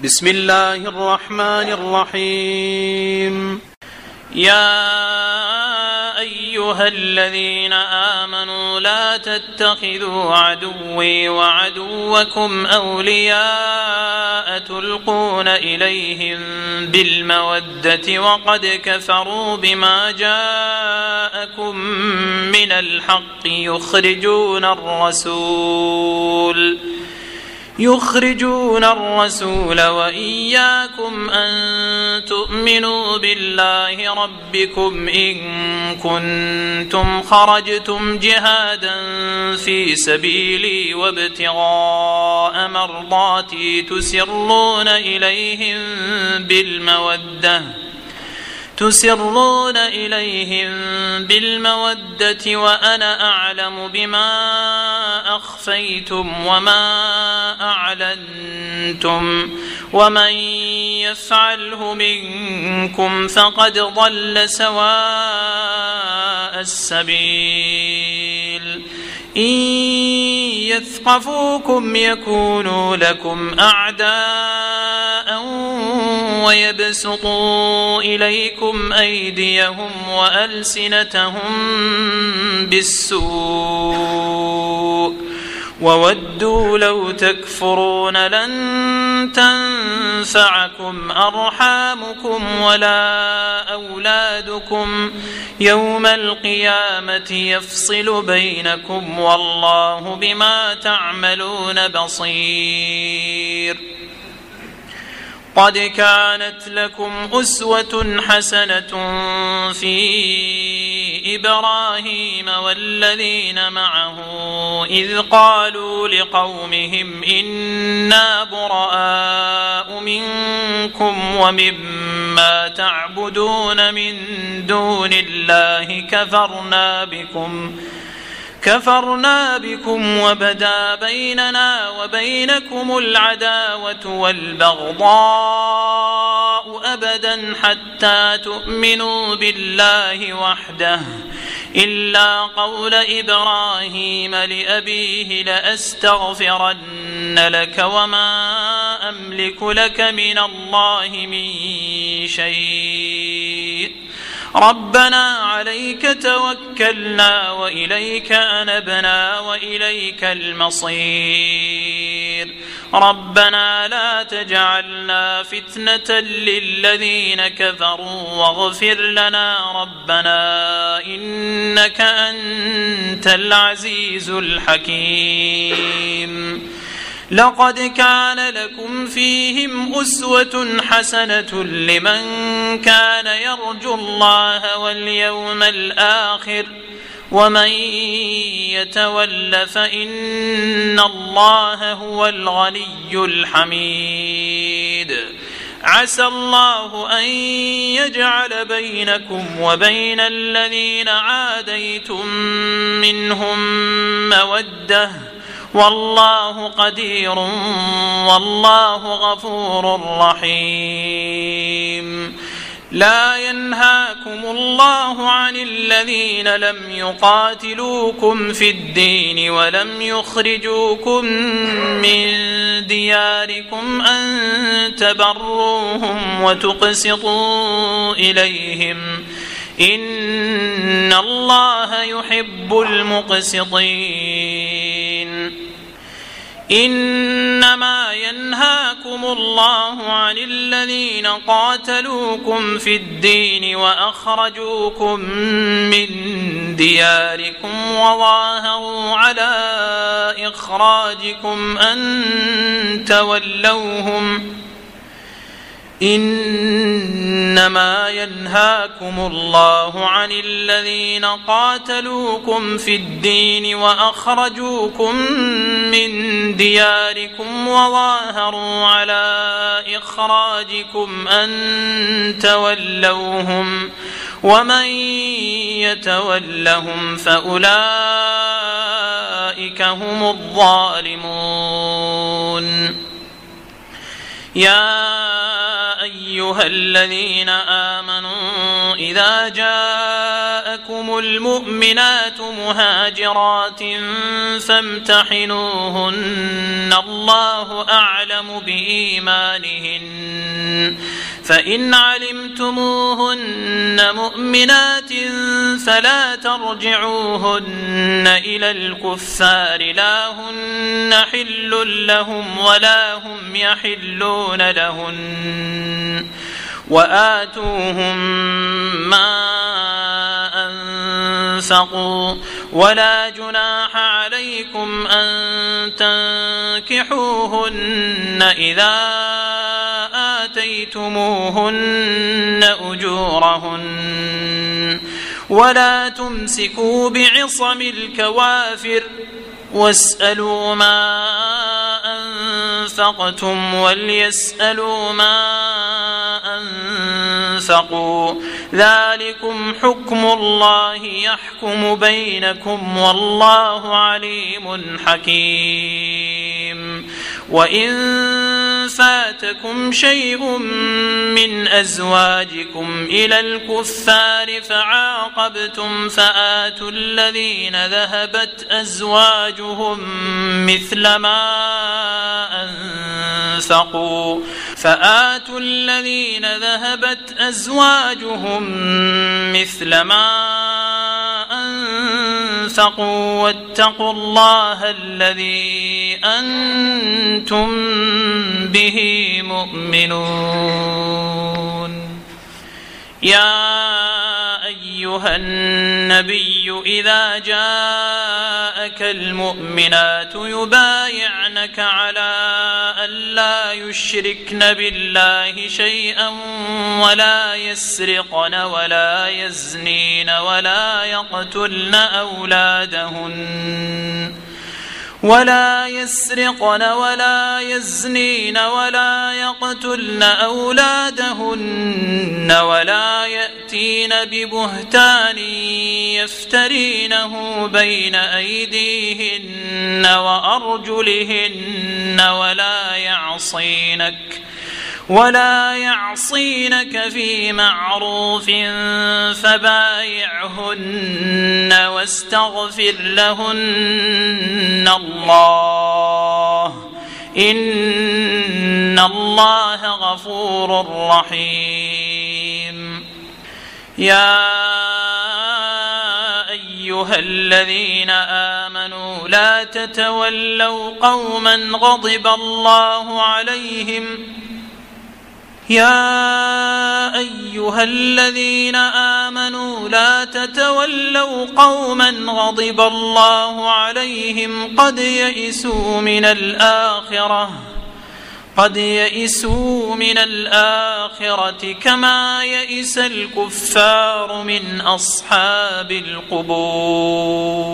بسم الله الرحمن الرحيم. يا أيها الذين آمنوا لا تتخذوا عدوي وعدوكم أولياء تلقون إليهم بالمودة وقد كفروا بما جاءكم من الحق يخرجون الرسول وإياكم أن تؤمنوا بالله ربكم إن كنتم خرجتم جهادا في سبيلي وابتغاء مرضاتي تسرون إليهم بالمودة وأنا أعلم بما أخفيتم وما أعلنتم ومن يفعله منكم فقد ضل سواء السبيل. إن يثقفوكم يكونوا لكم أعداء ويبسطوا إليكم أيديهم وألسنتهم بالسوء وودوا لو تكفرون لن تنفعكم أرحامكم ولا أولادكم يوم القيامة يفصل بينكم والله بما تعملون بصير. قد كانت لكم أسوة حسنة في إبراهيم والذين معه إذ قالوا لقومهم إنا براء منكم ومما تعبدون من دون الله كفرنا بكم وبدا بيننا وبينكم العداوة والبغضاء أبدا حتى تؤمنوا بالله وحده إلا قول إبراهيم لأبيه لأستغفرن لك وما أملك لك من الله من شيء ربنا عليك توكلنا وإليك أنبنا وإليك المصير. ربنا لا تجعلنا فتنة للذين كفروا واغفر لنا ربنا إنك أنت العزيز الحكيم. لقد كان لكم فيهم أسوة حسنة لمن كان يرجو الله واليوم الآخر ومن يتول فإن الله هو الغني الحميد. عسى الله أن يجعل بينكم وبين الذين عاديتم منهم مودة والله قدير والله غفور رحيم. لا ينهاكم الله عن الذين لم يقاتلوكم في الدين ولم يخرجوكم من دياركم أن تبروهم وتقسطوا إليهم إن الله يحب المقسطين. إنما ينهاكم الله عن الذين قاتلوكم في الدين وأخرجوكم من دياركم وظاهروا على إخراجكم أن تولوهم إنما ينهاكم الله عن الذين قاتلوكم في الدين وأخرجوكم من دياركم وظاهروا على إخراجكم أن تولوهم ومن يتولهم فأولئك هم الظالمون. يا أيها الذين آمنوا إذا جاءكم المؤمنات مهاجرات فامتحنوهن الله أعلم بإيمانهن فإن علمتموهن مؤمنات فلا ترجعوهن إلى الكفار لا هن حل لهم ولا هم يحلون لهن وآتوهم ما أنفقوا ولا جناح عليكم أن تنكحوهن إذا آتيتموهن أجورهن ولا تمسكوا بعصم الكوافر واسألوا ما أنفقتم وليسألوا ما أنفقوا ذلكم حكم الله يحكم بينكم والله عليم حكيم وإن فاتكم شيء من أزواجكم إلى الكفار فعاقبتم فآتوا الذين ذهبت أزواجهم مثل ما أنفقوا واتقوا الله الذي أنتم به مؤمنون يا أيها النبي إذا جاءك المؤمنات يبايعنك على ألا يشركن بالله شيئا ولا يسرقن ولا يزنين ولا يقتلن أولادهن ولا يأتين ببهتان يفترينه بين أيديهن وأرجلهن ولا يعصينك في معروف فبايعهن واستغفر لهن الله إن الله غفور رحيم يا أيها الذين آمنوا لا تتولوا قوما غضب الله عليهم قد يئسوا من الآخرة كما يئس الكفار من أصحاب القبور